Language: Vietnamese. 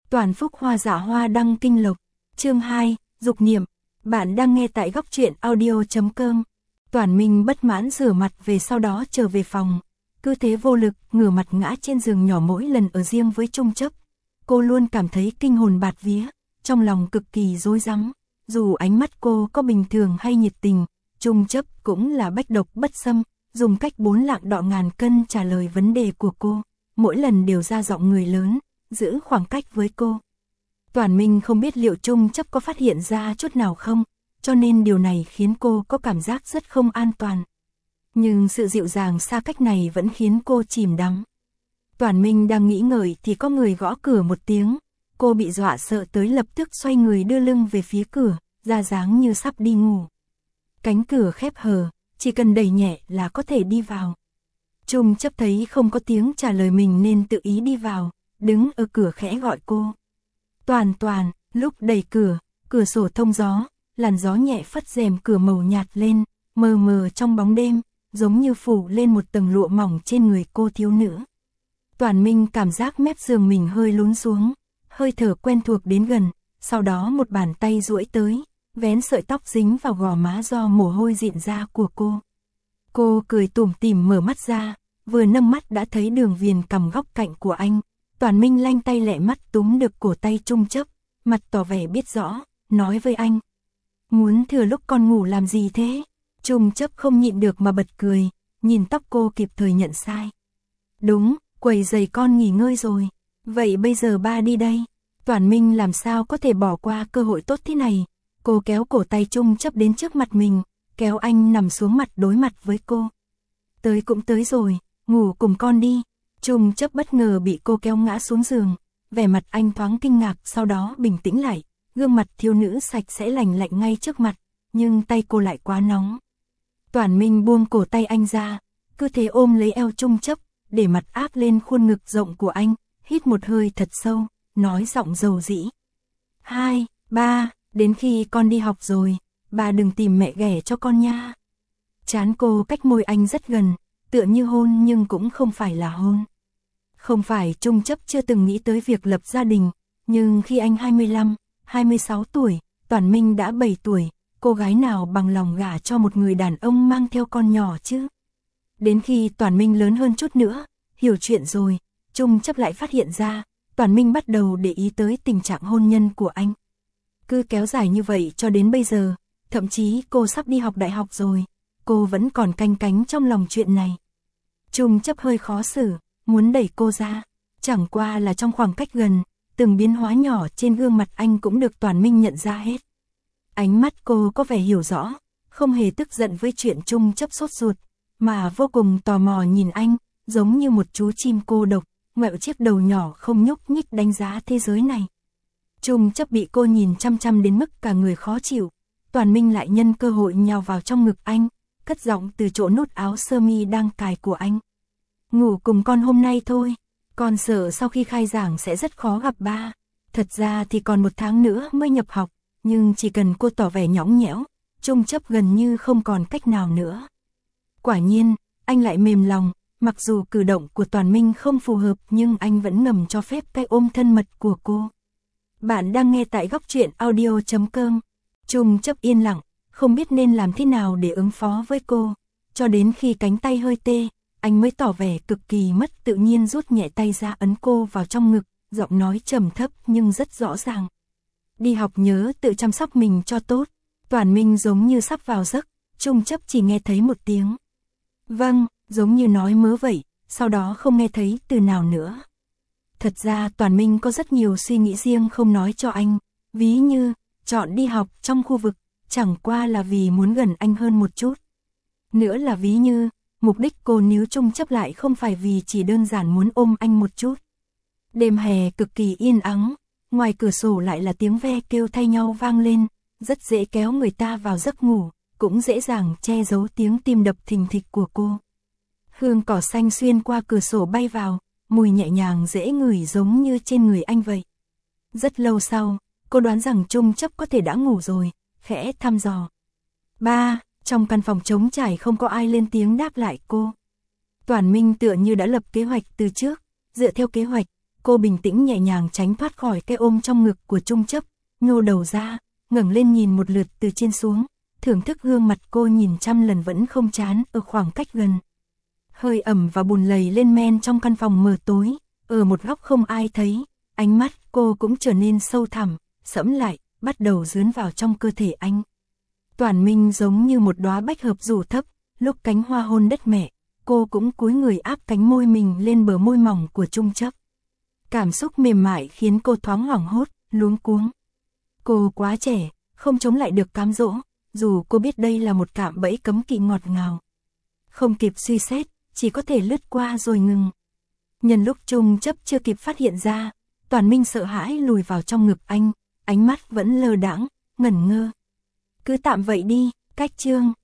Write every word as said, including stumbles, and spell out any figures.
Toàn Phúc Hoa Dạ Hoa Đăng Kinh Lộc. Chương hai, Dục Niệm. Bạn đang nghe tại góc truyện audio chấm com. Toàn Minh bất mãn rửa mặt về sau đó trở về phòng. Cứ thế vô lực, ngửa mặt ngã trên giường nhỏ mỗi lần ở riêng với Trung Chấp. Cô luôn cảm thấy kinh hồn bạt vía, trong lòng cực kỳ rối rắm. Dù ánh mắt cô có bình thường hay nhiệt tình, Trung Chấp cũng là bách độc bất xâm, dùng cách bốn lạng đọ ngàn cân trả lời vấn đề của cô. Mỗi lần đều ra giọng người lớn, giữ khoảng cách với cô. Toàn Minh không biết liệu Trung Chấp có phát hiện ra chút nào không, cho nên điều này khiến cô có cảm giác rất không an toàn. Nhưng sự dịu dàng xa cách này vẫn khiến cô chìm đắm. Toàn Minh đang nghĩ ngợi thì có người gõ cửa một tiếng, cô bị dọa sợ tới lập tức xoay người đưa lưng về phía cửa, ra dáng như sắp đi ngủ. Cánh cửa khép hờ, chỉ cần đẩy nhẹ là có thể đi vào. Trung Chấp thấy không có tiếng trả lời mình nên tự ý đi vào, đứng ở cửa khẽ gọi cô. Toàn Toàn, lúc đẩy cửa, cửa sổ thông gió, làn gió nhẹ phất rèm cửa màu nhạt lên, mờ mờ trong bóng đêm, giống như phủ lên một tầng lụa mỏng trên người cô thiếu nữ. Toàn Minh cảm giác mép giường mình hơi lún xuống, hơi thở quen thuộc đến gần, sau đó một bàn tay duỗi tới, vén sợi tóc dính vào gò má do mồ hôi rịn ra của cô. Cô cười tủm tỉm mở mắt ra, vừa nâng mắt đã thấy đường viền cằm góc cạnh của anh. Toàn Minh lanh tay lẹ mắt túm được cổ tay Trung Chấp, mặt tỏ vẻ biết rõ, nói với anh. Muốn thừa lúc con ngủ làm gì thế? Trung Chấp không nhịn được mà bật cười, nhìn tóc cô kịp thời nhận sai. Đúng, quầy giày con nghỉ ngơi rồi. Vậy bây giờ ba đi đây. Toàn Minh làm sao có thể bỏ qua cơ hội tốt thế này. Cô kéo cổ tay Trung Chấp đến trước mặt mình, kéo anh nằm xuống mặt đối mặt với cô. Tới cũng tới rồi, ngủ cùng con đi. Trung Chấp bất ngờ bị cô kéo ngã xuống giường, vẻ mặt anh thoáng kinh ngạc sau đó bình tĩnh lại, gương mặt thiếu nữ sạch sẽ lành lạnh ngay trước mặt, nhưng tay cô lại quá nóng. Toàn Minh buông cổ tay anh ra, cứ thế ôm lấy eo Trung Chấp, để mặt áp lên khuôn ngực rộng của anh, hít một hơi thật sâu, nói giọng dầu dĩ. Hai, ba, đến khi con đi học rồi, ba đừng tìm mẹ ghẻ cho con nha. Trán cô cách môi anh rất gần, tựa như hôn nhưng cũng không phải là hôn. Không phải Trung Chấp chưa từng nghĩ tới việc lập gia đình, nhưng khi anh hai mươi lăm, hai mươi sáu tuổi, Toàn Minh đã bảy tuổi, cô gái nào bằng lòng gả cho một người đàn ông mang theo con nhỏ chứ? Đến khi Toàn Minh lớn hơn chút nữa, hiểu chuyện rồi, Trung Chấp lại phát hiện ra, Toàn Minh bắt đầu để ý tới tình trạng hôn nhân của anh. Cứ kéo dài như vậy cho đến bây giờ, thậm chí cô sắp đi học đại học rồi, cô vẫn còn canh cánh trong lòng chuyện này. Trung Chấp hơi khó xử, muốn đẩy cô ra, chẳng qua là trong khoảng cách gần, từng biến hóa nhỏ trên gương mặt anh cũng được Toàn Minh nhận ra hết. Ánh mắt cô có vẻ hiểu rõ, không hề tức giận với chuyện Trung Chấp sốt ruột, mà vô cùng tò mò nhìn anh, giống như một chú chim cô độc, ngoẹo chiếc đầu nhỏ không nhúc nhích đánh giá thế giới này. Trung Chấp bị cô nhìn chăm chăm đến mức cả người khó chịu, Toàn Minh lại nhân cơ hội nhào vào trong ngực anh, cất giọng từ chỗ nút áo sơ mi đang cài của anh. Ngủ cùng con hôm nay thôi, con sợ sau khi khai giảng sẽ rất khó gặp ba. Thật ra thì còn một tháng nữa mới nhập học, nhưng chỉ cần cô tỏ vẻ nhõng nhẽo, Trung Chấp gần như không còn cách nào nữa. Quả nhiên, anh lại mềm lòng, mặc dù cử động của Toàn Minh không phù hợp nhưng anh vẫn ngầm cho phép cái ôm thân mật của cô. Bạn đang nghe tại góc truyện audio chấm com. Trung Chấp yên lặng, không biết nên làm thế nào để ứng phó với cô, cho đến khi cánh tay hơi tê, anh mới tỏ vẻ cực kỳ mất tự nhiên rút nhẹ tay ra ấn cô vào trong ngực, giọng nói trầm thấp nhưng rất rõ ràng. Đi học nhớ tự chăm sóc mình cho tốt. Toàn Minh giống như sắp vào giấc, Trung Chấp chỉ nghe thấy một tiếng. Vâng, giống như nói mớ vậy, sau đó không nghe thấy từ nào nữa. Thật ra Toàn Minh có rất nhiều suy nghĩ riêng không nói cho anh, ví như, chọn đi học trong khu vực, chẳng qua là vì muốn gần anh hơn một chút. Nữa là ví như, mục đích cô níu Trung Chấp lại không phải vì chỉ đơn giản muốn ôm anh một chút. Đêm hè cực kỳ yên ắng, ngoài cửa sổ lại là tiếng ve kêu thay nhau vang lên, rất dễ kéo người ta vào giấc ngủ, cũng dễ dàng che giấu tiếng tim đập thình thịch của cô. Hương cỏ xanh xuyên qua cửa sổ bay vào, mùi nhẹ nhàng dễ ngửi giống như trên người anh vậy. Rất lâu sau, cô đoán rằng Trung Chấp có thể đã ngủ rồi, khẽ thăm dò. Ba, trong căn phòng trống trải không có ai lên tiếng đáp lại cô. Toàn Minh tựa như đã lập kế hoạch từ trước, dựa theo kế hoạch, cô cô bình tĩnh nhẹ nhàng tránh thoát khỏi cái ôm trong ngực của Trung Chấp, nhô đầu ra, ngẩng lên nhìn một lượt từ trên xuống, thưởng thức gương mặt cô nhìn trăm lần vẫn không chán ở khoảng cách gần. Hơi ẩm và bùn lầy lên men trong căn phòng mờ tối, ở một góc không ai thấy, ánh mắt cô cũng trở nên sâu thẳm, sẫm lại, bắt đầu dướn vào trong cơ thể anh. Toản Minh giống như một đóa bách hợp rủ thấp, lúc cánh hoa hôn đất mẹ, cô cũng cúi người áp cánh môi mình lên bờ môi mỏng của Trung Chấp. Cảm xúc mềm mại khiến cô thoáng hoảng hốt, luống cuống. Cô quá trẻ, không chống lại được cám dỗ, dù cô biết đây là một cạm bẫy cấm kỵ ngọt ngào. Không kịp suy xét, chỉ có thể lướt qua rồi ngừng. Nhân lúc Trung Chấp chưa kịp phát hiện ra, Toản Minh sợ hãi lùi vào trong ngực anh, ánh mắt vẫn lơ đãng, ngẩn ngơ. Cứ tạm vậy đi, cách chương.